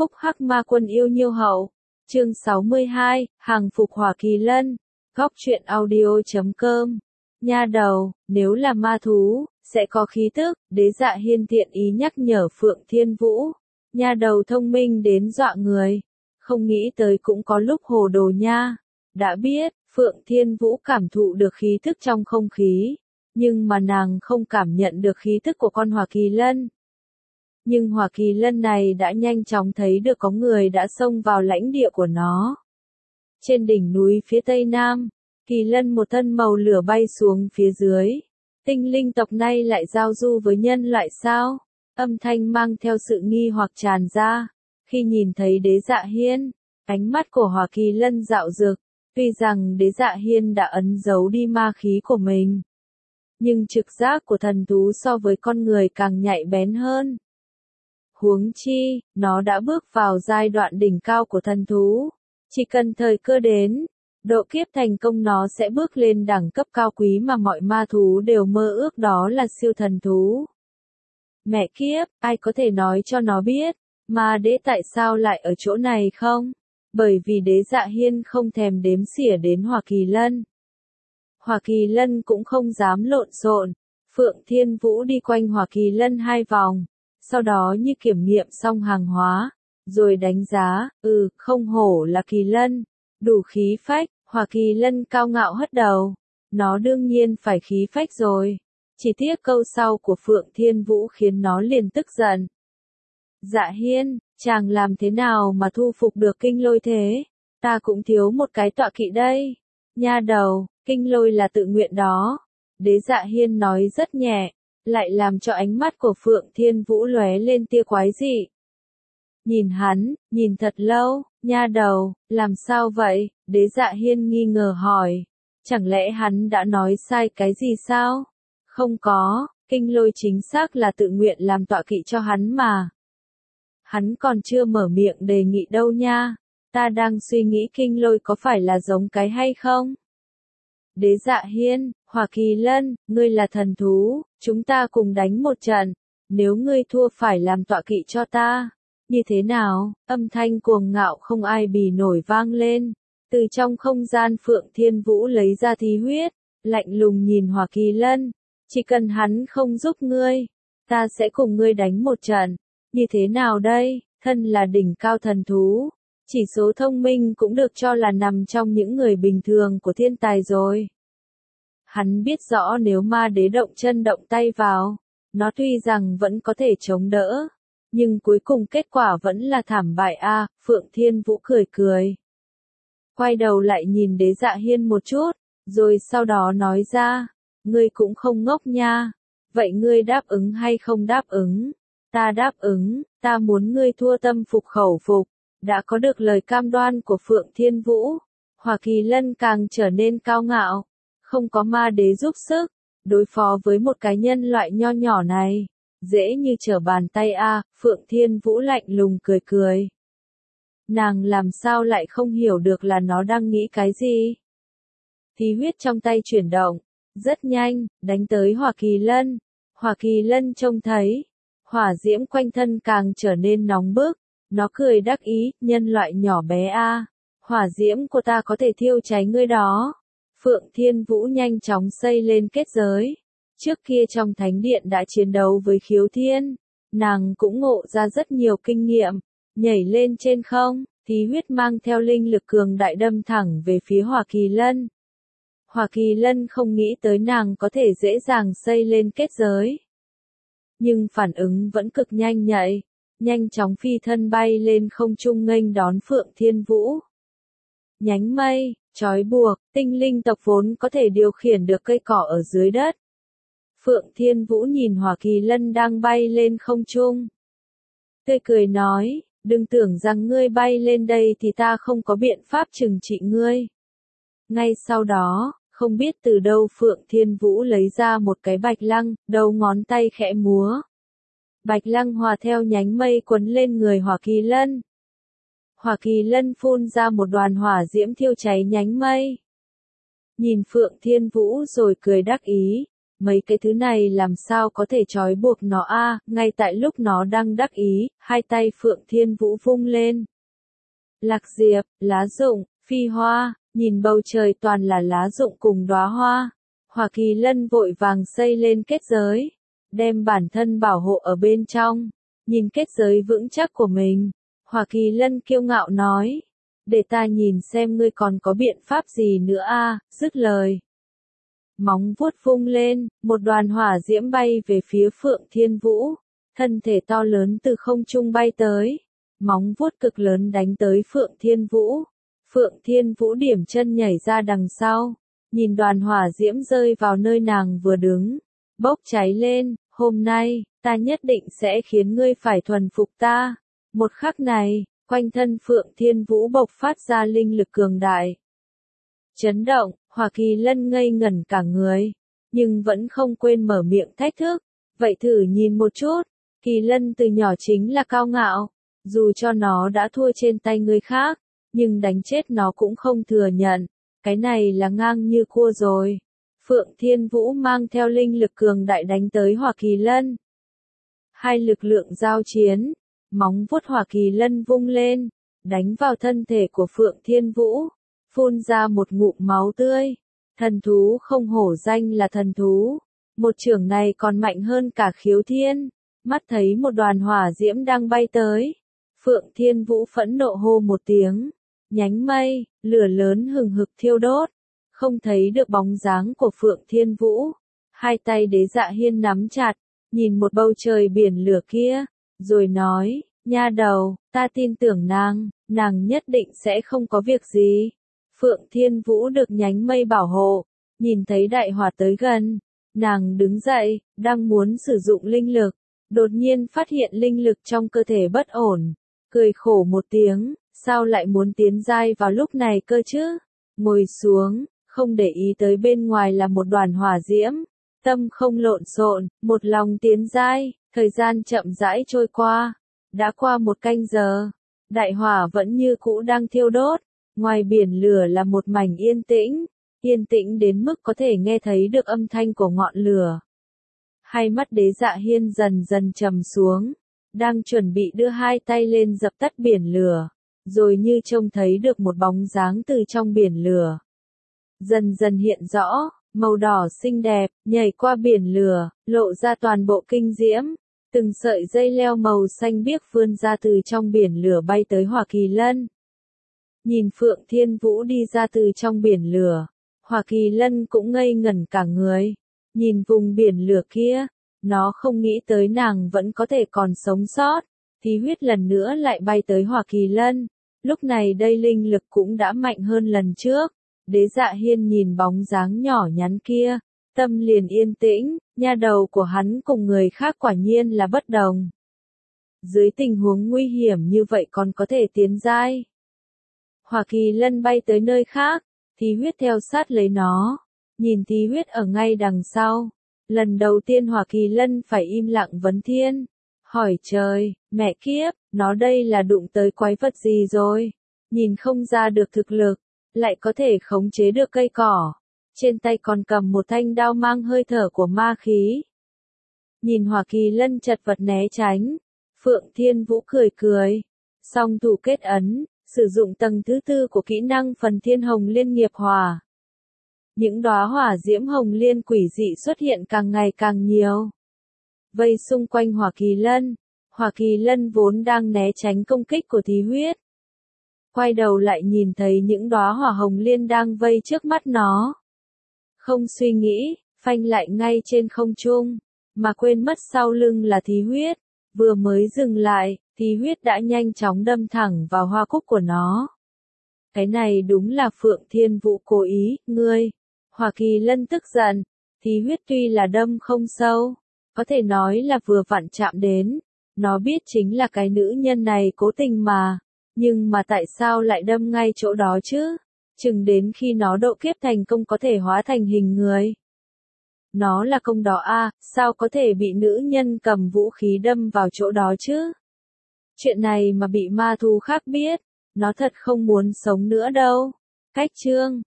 phúc hắc ma quân yêu nhiêu hậu. Chương 62, hàng phục hỏa kỳ lân. Góc truyện audio.com. Nha đầu, nếu là ma thú, sẽ có khí tức, Đế Dạ Hiên tiện ý nhắc nhở Phượng Thiên Vũ. Nha đầu thông minh đến dọa người. Không nghĩ tới cũng có lúc hồ đồ nha. Đã biết, Phượng Thiên Vũ cảm thụ được khí tức trong không khí. Nhưng mà nàng không cảm nhận được khí tức của con hỏa kỳ lân. Nhưng hỏa kỳ lân này đã nhanh chóng thấy được có người đã xông vào lãnh địa của nó. Trên đỉnh núi phía tây nam, kỳ lân một thân màu lửa bay xuống phía dưới. Tinh linh tộc này lại giao du với nhân loại sao? Âm thanh mang theo sự nghi hoặc tràn ra. Khi nhìn thấy Đế Dạ Hiên, ánh mắt của hỏa kỳ lân dạo dực. Tuy rằng Đế Dạ Hiên đã ấn giấu đi ma khí của mình, nhưng trực giác của thần thú so với con người càng nhạy bén hơn. Huống chi, nó đã bước vào giai đoạn đỉnh cao của thần thú. Chỉ cần thời cơ đến, độ kiếp thành công nó sẽ bước lên đẳng cấp cao quý mà mọi ma thú đều mơ ước, đó là siêu thần thú. Mẹ kiếp, ai có thể nói cho nó biết, ma đế tại sao lại ở chỗ này không? Bởi vì Đế Dạ Hiên không thèm đếm xỉa đến hỏa kỳ lân. Hỏa kỳ lân cũng không dám lộn xộn. Phượng Thiên Vũ đi quanh hỏa kỳ lân 2 vòng, sau đó như kiểm nghiệm xong hàng hóa, rồi đánh giá, không hổ là kỳ lân, đủ khí phách. Hỏa kỳ lân cao ngạo hất đầu, nó đương nhiên phải khí phách rồi. Chỉ tiếc câu sau của Phượng Thiên Vũ khiến nó liền tức giận. Dạ Hiên, chàng làm thế nào mà thu phục được kinh lôi thế? Ta cũng thiếu một cái tọa kỵ đây. Nha đầu, kinh lôi là tự nguyện đó. Đế Dạ Hiên nói rất nhẹ, lại làm cho ánh mắt của Phượng Thiên Vũ lóe lên tia quái dị. Nhìn hắn, nhìn thật lâu. Nha đầu, làm sao vậy? Đế Dạ Hiên nghi ngờ hỏi. Chẳng lẽ hắn đã nói sai cái gì sao? Không có, kinh lôi chính xác là tự nguyện làm tọa kỵ cho hắn mà. Hắn còn chưa mở miệng đề nghị đâu nha. Ta đang suy nghĩ kinh lôi có phải là giống cái hay không? Đế Dạ Hiên, hỏa kỳ lân, ngươi là thần thú, chúng ta cùng đánh một trận. Nếu ngươi thua phải làm tọa kỵ cho ta. Như thế nào? Âm thanh cuồng ngạo không ai bì nổi vang lên. Từ trong không gian Phượng Thiên Vũ lấy ra thí huyết, lạnh lùng nhìn hỏa kỳ lân. Chỉ cần hắn không giúp ngươi, ta sẽ cùng ngươi đánh một trận. Như thế nào đây? Thân là đỉnh cao thần thú, chỉ số thông minh cũng được cho là nằm trong những người bình thường của thiên tài rồi. Hắn biết rõ nếu ma đế động chân động tay vào, nó tuy rằng vẫn có thể chống đỡ, nhưng cuối cùng kết quả vẫn là thảm bại a. Phượng Thiên Vũ cười cười. Quay đầu lại nhìn Đế Dạ Hiên một chút, rồi sau đó nói ra, ngươi cũng không ngốc nha. Vậy ngươi đáp ứng hay không đáp ứng? Ta đáp ứng, ta muốn ngươi thua tâm phục khẩu phục. Đã có được lời cam đoan của Phượng Thiên Vũ, hỏa kỳ lân càng trở nên cao ngạo. Không có ma đế giúp sức, đối phó với một cái nhân loại nho nhỏ này, dễ như trở bàn tay a. Phượng Thiên Vũ lạnh lùng cười cười. Nàng làm sao lại không hiểu được là nó đang nghĩ cái gì? Thí huyết trong tay chuyển động, rất nhanh, đánh tới hỏa kỳ lân. Hỏa kỳ lân trông thấy, hỏa diễm quanh thân càng trở nên nóng bức. Nó cười đắc ý, nhân loại nhỏ bé a, hỏa diễm của ta có thể thiêu cháy ngươi đó. Phượng Thiên Vũ nhanh chóng xây lên kết giới. Trước kia trong thánh điện đã chiến đấu với khiếu thiên, nàng cũng ngộ ra rất nhiều kinh nghiệm. Nhảy lên trên không, thí huyết mang theo linh lực cường đại đâm thẳng về phía hỏa kỳ lân. Hỏa kỳ lân không nghĩ tới nàng có thể dễ dàng xây lên kết giới. Nhưng phản ứng vẫn cực nhanh nhạy. Nhanh chóng phi thân bay lên không trung nghênh đón Phượng Thiên Vũ. Nhánh mây, trói buộc, tinh linh tộc vốn có thể điều khiển được cây cỏ ở dưới đất. Phượng Thiên Vũ nhìn hỏa kỳ lân đang bay lên không trung. Tươi cười nói, đừng tưởng rằng ngươi bay lên đây thì ta không có biện pháp trừng trị ngươi. Ngay sau đó, không biết từ đâu Phượng Thiên Vũ lấy ra một cái bạch lăng, đầu ngón tay khẽ múa. Bạch lăng hòa theo nhánh mây quấn lên người hỏa kỳ lân. Hỏa kỳ lân phun ra một đoàn hỏa diễm thiêu cháy nhánh mây. Nhìn Phượng Thiên Vũ rồi cười đắc ý. Mấy cái thứ này làm sao có thể trói buộc nó a? Ngay tại lúc nó đang đắc ý, hai tay Phượng Thiên Vũ vung lên. Lạc diệp, lá rụng, phi hoa, nhìn bầu trời toàn là lá rụng cùng đóa hoa. Hỏa Kỳ Lân vội vàng xây lên kết giới, đem bản thân bảo hộ ở bên trong. Nhìn kết giới vững chắc của mình, Hỏa Kỳ Lân kiêu ngạo nói, để ta nhìn xem ngươi còn có biện pháp gì nữa a. Dứt lời, móng vuốt vung lên, một đoàn hỏa diễm bay về phía Phượng Thiên Vũ, thân thể to lớn từ không trung bay tới, móng vuốt cực lớn đánh tới Phượng Thiên Vũ. Phượng Thiên Vũ điểm chân nhảy ra đằng sau, nhìn đoàn hỏa diễm rơi vào nơi nàng vừa đứng, bốc cháy lên, hôm nay, ta nhất định sẽ khiến ngươi phải thuần phục ta. Một khắc này, quanh thân Phượng Thiên Vũ bộc phát ra linh lực cường đại. Chấn động, Hỏa Kỳ Lân ngây ngẩn cả người, nhưng vẫn không quên mở miệng thách thức. Vậy thử nhìn một chút, Kỳ Lân từ nhỏ chính là cao ngạo, dù cho nó đã thua trên tay người khác, nhưng đánh chết nó cũng không thừa nhận, cái này là ngang như cua rồi. Phượng Thiên Vũ mang theo linh lực cường đại đánh tới Hỏa Kỳ Lân. Hai lực lượng giao chiến, móng vuốt Hỏa Kỳ Lân vung lên, đánh vào thân thể của Phượng Thiên Vũ, phun ra một ngụm máu tươi. Thần thú không hổ danh là thần thú, một chưởng này còn mạnh hơn cả Khiếu Thiên. Mắt thấy một đoàn hỏa diễm đang bay tới, Phượng Thiên Vũ phẫn nộ hô một tiếng, nhánh mây, lửa lớn hừng hực thiêu đốt, không thấy được bóng dáng của Phượng Thiên Vũ. Hai tay Đế Dạ Hiên nắm chặt, nhìn một bầu trời biển lửa kia, rồi nói, nha đầu, ta tin tưởng nàng nhất định sẽ không có việc gì. Phượng Thiên Vũ được nhánh mây bảo hộ, nhìn thấy đại hỏa tới gần, nàng đứng dậy, đang muốn sử dụng linh lực, đột nhiên phát hiện linh lực trong cơ thể bất ổn, cười khổ một tiếng, sao lại muốn tiến giai vào lúc này cơ chứ? Ngồi xuống, không để ý tới bên ngoài là một đoàn hỏa diễm, tâm không lộn xộn, một lòng tiến giai. Thời gian chậm rãi trôi qua, đã qua 1 canh giờ, đại hỏa vẫn như cũ đang thiêu đốt, ngoài biển lửa là một mảnh yên tĩnh đến mức có thể nghe thấy được âm thanh của ngọn lửa. Hai mắt Đế Dạ Hiên dần dần trầm xuống, đang chuẩn bị đưa hai tay lên dập tắt biển lửa, rồi như trông thấy được một bóng dáng từ trong biển lửa. Dần dần hiện rõ, màu đỏ xinh đẹp, nhảy qua biển lửa, lộ ra toàn bộ kinh diễm. Từng sợi dây leo màu xanh biếc vươn ra từ trong biển lửa bay tới Hỏa Kỳ Lân. Nhìn Phượng Thiên Vũ đi ra từ trong biển lửa, Hỏa Kỳ Lân cũng ngây ngẩn cả người. Nhìn vùng biển lửa kia, nó không nghĩ tới nàng vẫn có thể còn sống sót. Thí huyết lần nữa lại bay tới Hỏa Kỳ Lân. Lúc này đây linh lực cũng đã mạnh hơn lần trước. Đế Dạ Hiên nhìn bóng dáng nhỏ nhắn kia, tâm liền yên tĩnh, nha đầu của hắn cùng người khác quả nhiên là bất đồng. Dưới tình huống nguy hiểm như vậy còn có thể tiến giai. Hỏa Kỳ Lân bay tới nơi khác, Thí huyết theo sát lấy nó, nhìn Thí huyết ở ngay đằng sau. Lần đầu tiên Hỏa Kỳ Lân phải im lặng vấn thiên, hỏi trời, mẹ kiếp, nó đây là đụng tới quái vật gì rồi, nhìn không ra được thực lực, lại có thể khống chế được cây cỏ. Trên tay còn cầm một thanh đao mang hơi thở của ma khí. Nhìn Hỏa Kỳ Lân chật vật né tránh, Phượng Thiên Vũ cười cười. Song thủ kết ấn, sử dụng tầng thứ 4 của kỹ năng Phần Thiên Hồng Liên Nghiệp Hỏa. Những đóa hỏa diễm hồng liên quỷ dị xuất hiện càng ngày càng nhiều. Vây xung quanh Hỏa Kỳ Lân. Hỏa Kỳ Lân vốn đang né tránh công kích của Thí huyết. Quay đầu lại nhìn thấy những đóa hỏa hồng liên đang vây trước mắt nó. Không suy nghĩ, phanh lại ngay trên không trung, mà quên mất sau lưng là Thí huyết. Vừa mới dừng lại, Thí huyết đã nhanh chóng đâm thẳng vào hoa cúc của nó. Cái này đúng là Phượng Thiên Vũ cố ý, ngươi. Hỏa Kỳ Lân tức giận, Thí huyết tuy là đâm không sâu, có thể nói là vừa vặn chạm đến. Nó biết chính là cái nữ nhân này cố tình mà, nhưng mà tại sao lại đâm ngay chỗ đó chứ? Chừng đến khi nó độ kiếp thành công có thể hóa thành hình người. Nó là công đó à, sao có thể bị nữ nhân cầm vũ khí đâm vào chỗ đó chứ? Chuyện này mà bị ma thú khác biết, nó thật không muốn sống nữa đâu. Cách chương